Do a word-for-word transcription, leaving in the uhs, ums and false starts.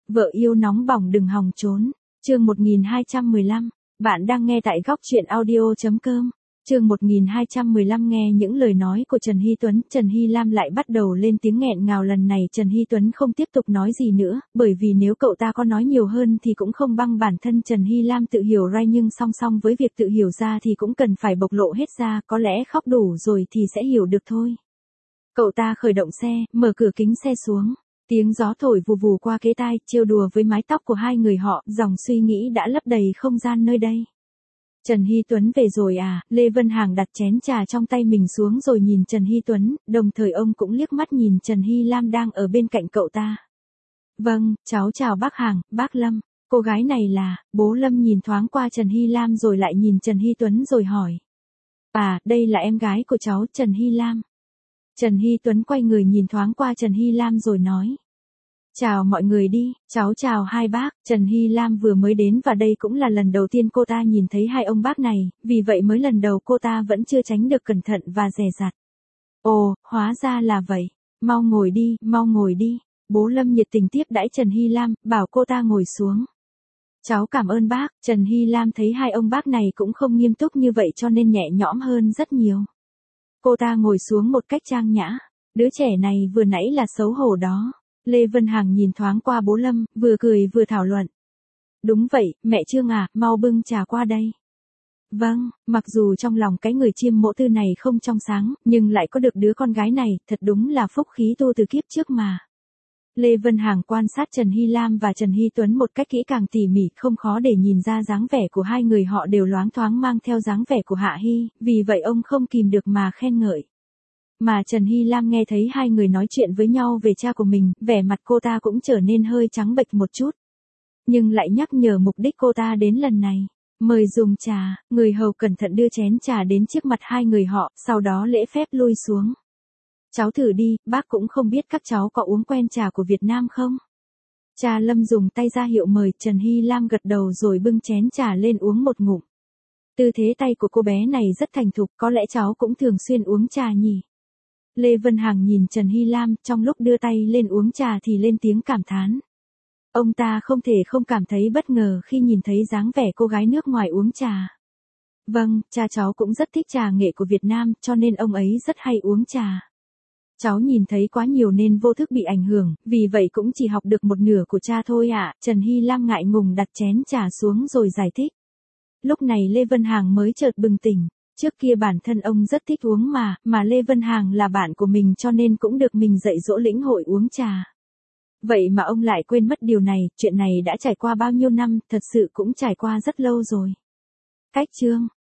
Vợ yêu nóng bỏng đừng hòng trốn. Chương một nghìn hai trăm mười lăm. Bạn đang nghe tại góc truyện audio chấm com. Chương một nghìn hai trăm mười lăm nghe những lời nói của Trần Hy Tuấn, Trần Hy Lam lại bắt đầu lên tiếng nghẹn ngào. Lần này Trần Hy Tuấn không tiếp tục nói gì nữa, bởi vì nếu cậu ta có nói nhiều hơn thì cũng không bằng bản thân Trần Hy Lam tự hiểu ra, nhưng song song với việc tự hiểu ra thì cũng cần phải bộc lộ hết ra, có lẽ khóc đủ rồi thì sẽ hiểu được thôi. Cậu ta khởi động xe, mở cửa kính xe xuống. Tiếng gió thổi vù vù qua kế tai, trêu đùa với mái tóc của hai người họ, dòng suy nghĩ đã lấp đầy không gian nơi đây. Trần Hy Tuấn về rồi à? Lê Vân Hằng đặt chén trà trong tay mình xuống rồi nhìn Trần Hy Tuấn, đồng thời ông cũng liếc mắt nhìn Trần Hy Lam đang ở bên cạnh cậu ta. Vâng, cháu chào bác Hằng, bác Lâm. Cô gái này là, bố Lâm nhìn thoáng qua Trần Hy Lam rồi lại nhìn Trần Hy Tuấn rồi hỏi. À, đây là em gái của cháu, Trần Hy Lam. Trần Hy Tuấn quay người nhìn thoáng qua Trần Hy Lam rồi nói. Chào mọi người đi, cháu chào hai bác. Trần Hy Lam vừa mới đến và đây cũng là lần đầu tiên cô ta nhìn thấy hai ông bác này, vì vậy mới lần đầu cô ta vẫn chưa tránh được cẩn thận và dè dặt. Ồ, hóa ra là vậy. Mau ngồi đi, mau ngồi đi. Bố Lâm nhiệt tình tiếp đãi Trần Hy Lam, bảo cô ta ngồi xuống. Cháu cảm ơn bác. Trần Hy Lam thấy hai ông bác này cũng không nghiêm túc như vậy cho nên nhẹ nhõm hơn rất nhiều. Cô ta ngồi xuống một cách trang nhã. Đứa trẻ này vừa nãy là xấu hổ đó. Lê Vân Hằng nhìn thoáng qua bố Lâm, vừa cười vừa thảo luận. Đúng vậy, mẹ Trương à, mau bưng trà qua đây. Vâng, mặc dù trong lòng cái người chiêm mộ tư này không trong sáng, nhưng lại có được đứa con gái này, thật đúng là phúc khí tu từ kiếp trước mà. Lê Vân Hằng quan sát Trần Hy Lam và Trần Hy Tuấn một cách kỹ càng tỉ mỉ, không khó để nhìn ra dáng vẻ của hai người họ đều loáng thoáng mang theo dáng vẻ của Hạ Hy, vì vậy ông không kìm được mà khen ngợi. Mà Trần Hy Lam nghe thấy hai người nói chuyện với nhau về cha của mình, vẻ mặt cô ta cũng trở nên hơi trắng bệch một chút. Nhưng lại nhắc nhở mục đích cô ta đến lần này. Mời dùng trà, người hầu cẩn thận đưa chén trà đến trước mặt hai người họ, sau đó lễ phép lui xuống. Cháu thử đi, bác cũng không biết các cháu có uống quen trà của Việt Nam không? Cha Lâm dùng tay ra hiệu mời, Trần Hy Lam gật đầu rồi bưng chén trà lên uống một ngụm. Tư thế tay của cô bé này rất thành thục, có lẽ cháu cũng thường xuyên uống trà nhỉ? Lê Vân Hằng nhìn Trần Hy Lam, trong lúc đưa tay lên uống trà thì lên tiếng cảm thán. Ông ta không thể không cảm thấy bất ngờ khi nhìn thấy dáng vẻ cô gái nước ngoài uống trà. Vâng, cha cháu cũng rất thích trà nghệ của Việt Nam, cho nên ông ấy rất hay uống trà. Cháu nhìn thấy quá nhiều nên vô thức bị ảnh hưởng, vì vậy cũng chỉ học được một nửa của cha thôi ạ. À. Trần Hy Lam ngại ngùng đặt chén trà xuống rồi giải thích. Lúc này Lê Vân Hằng mới chợt bừng tỉnh. Trước kia bản thân ông rất thích uống mà, mà Lê Vân Hằng là bạn của mình cho nên cũng được mình dạy dỗ lĩnh hội uống trà. Vậy mà ông lại quên mất điều này, chuyện này đã trải qua bao nhiêu năm, thật sự cũng trải qua rất lâu rồi. Cách chương,